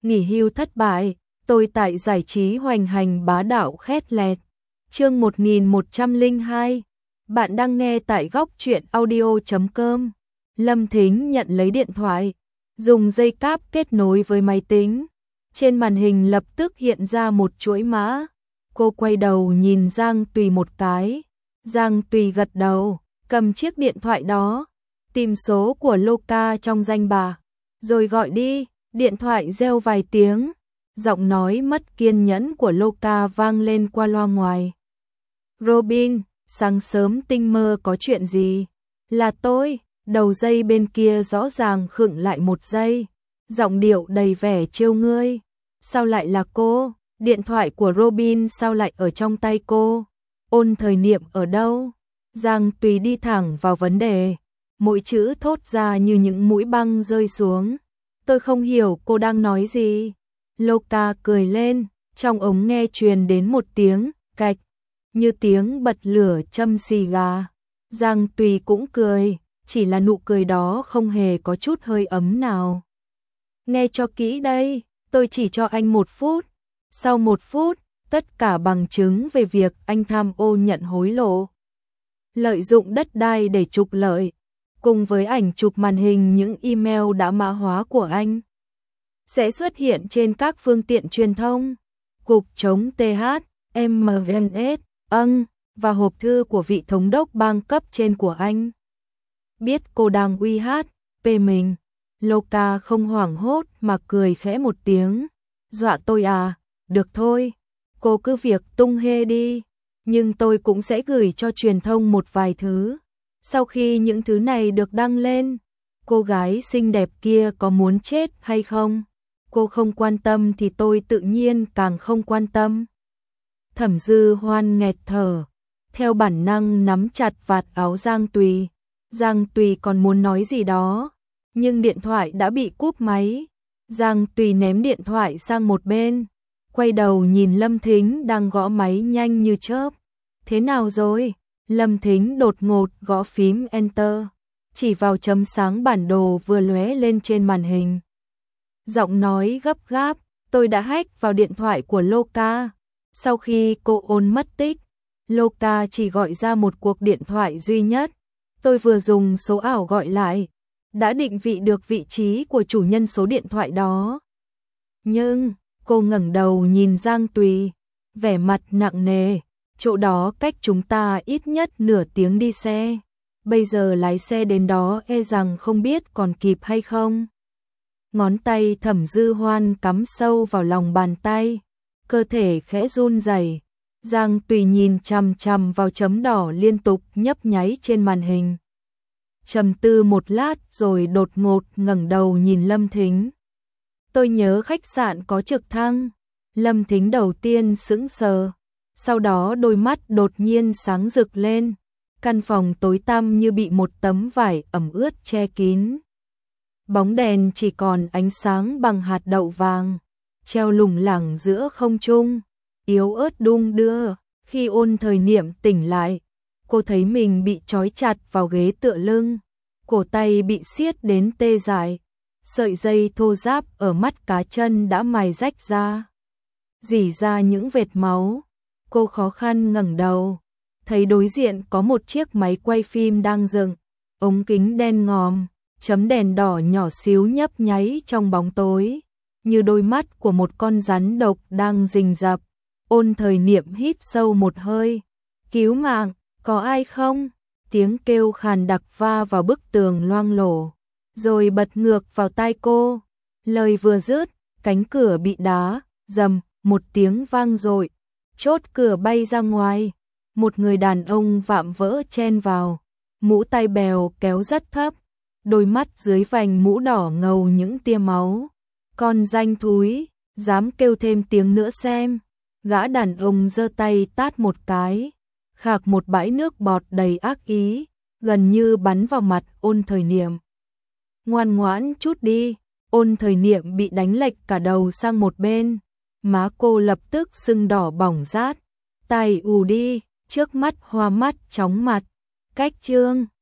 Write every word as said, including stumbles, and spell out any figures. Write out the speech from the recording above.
nghỉ hưu thất bại, tôi tại giải trí hoành hành bá đạo khét lẹt. Chương một nghìn một trăm lẻ hai. Bạn đang nghe tại góc truyện audio chấm com. Lâm Thính nhận lấy điện thoại, dùng dây cáp kết nối với máy tính. Trên màn hình lập tức hiện ra một chuỗi mã. Cô quay đầu nhìn Giang Tùy một cái. Giang Tùy gật đầu, cầm chiếc điện thoại đó, tìm số của Loca trong danh bạ, rồi gọi đi. Điện thoại reo vài tiếng, giọng nói mất kiên nhẫn của Loca vang lên qua loa ngoài. Robin, sáng sớm tinh mơ có chuyện gì? Là tôi. Đầu dây bên kia rõ ràng khựng lại một giây, giọng điệu đầy vẻ trêu ngươi. Sao lại là cô? Điện thoại của Robin sao lại ở trong tay cô? Ôn Thời Niệm ở đâu? Giang Tùy đi thẳng vào vấn đề, mỗi chữ thốt ra như những mũi băng rơi xuống. Tôi không hiểu cô đang nói gì. Loca cười lên, trong ống nghe truyền đến một tiếng cạch, như tiếng bật lửa châm xì gà. Giang Tùy cũng cười, chỉ là nụ cười đó không hề có chút hơi ấm nào. Nghe cho kỹ đây, tôi chỉ cho anh một phút. Sau một phút, tất cả bằng chứng về việc anh tham ô nhận hối lộ, lợi dụng đất đai để trục lợi, cùng với ảnh chụp màn hình những email đã mã hóa của anh, sẽ xuất hiện trên các phương tiện truyền thông. Cục chống tê hát, em en ét, âng, và hộp thư của vị thống đốc bang cấp trên của anh. Biết cô đang uy hát pê mình, Loca không hoảng hốt mà cười khẽ một tiếng. Dọa tôi à? Được thôi, cô cứ việc tung hê đi, nhưng tôi cũng sẽ gửi cho truyền thông một vài thứ. Sau khi những thứ này được đăng lên, cô gái xinh đẹp kia có muốn chết hay không? Cô không quan tâm thì tôi tự nhiên càng không quan tâm. Thẩm Dư Hoan nghẹt thở, theo bản năng nắm chặt vạt áo Giang Tùy. Giang Tùy còn muốn nói gì đó, nhưng điện thoại đã bị cúp máy. Giang Tùy ném điện thoại sang một bên, quay đầu nhìn Lâm Thính đang gõ máy nhanh như chớp. Thế nào rồi? Lâm Thính đột ngột gõ phím Enter, chỉ vào chấm sáng bản đồ vừa lóe lên trên màn hình. Giọng nói gấp gáp, tôi đã hack vào điện thoại của Loca. Sau khi cô Ôn mất tích, Loca chỉ gọi ra một cuộc điện thoại duy nhất. Tôi vừa dùng số ảo gọi lại, đã định vị được vị trí của chủ nhân số điện thoại đó. Nhưng, cô ngẩng đầu nhìn Giang Tùy, vẻ mặt nặng nề, chỗ đó cách chúng ta ít nhất nửa tiếng đi xe. Bây giờ lái xe đến đó e rằng không biết còn kịp hay không. Ngón tay Thẩm Dư Hoan cắm sâu vào lòng bàn tay, cơ thể khẽ run rẩy. Giang Tùy nhìn chằm chằm vào chấm đỏ liên tục nhấp nháy trên màn hình. Trầm tư một lát rồi đột ngột ngẩng đầu nhìn Lâm Thính. Tôi nhớ khách sạn có trực thăng. Lâm Thính đầu tiên sững sờ, sau đó đôi mắt đột nhiên sáng rực lên. Căn phòng tối tăm như bị một tấm vải ẩm ướt che kín. Bóng đèn chỉ còn ánh sáng bằng hạt đậu vàng, treo lủng lẳng giữa không trung, yếu ớt đung đưa. Khi Ôn Thời Niệm tỉnh lại, cô thấy mình bị trói chặt vào ghế tựa lưng, cổ tay bị siết đến tê dại, sợi dây thô ráp ở mắt cá chân đã mài rách ra, rỉ ra những vệt máu. Cô khó khăn ngẩng đầu, thấy đối diện có một chiếc máy quay phim đang dựng, ống kính đen ngòm, chấm đèn đỏ nhỏ xíu nhấp nháy trong bóng tối, như đôi mắt của một con rắn độc đang rình rập. Ôn Thời Niệm hít sâu một hơi. Cứu mạng, có ai không? Tiếng kêu khàn đặc va vào bức tường loang lổ, rồi bật ngược vào tai cô. Lời vừa dứt, cánh cửa bị đá, rầm, một tiếng vang dội, chốt cửa bay ra ngoài. Một người đàn ông vạm vỡ chen vào, mũ tai bèo kéo rất thấp, đôi mắt dưới vành mũ đỏ ngầu những tia máu. Con danh thúi, dám kêu thêm tiếng nữa xem. Gã đàn ông giơ tay tát một cái, khạc một bãi nước bọt đầy ác ý, gần như bắn vào mặt Ôn Thời Niệm. Ngoan ngoãn chút đi. Ôn Thời Niệm bị đánh lệch cả đầu sang một bên, má cô lập tức sưng đỏ bỏng rát. Tai ù đi, trước mắt hoa mắt chóng mặt. Cách chương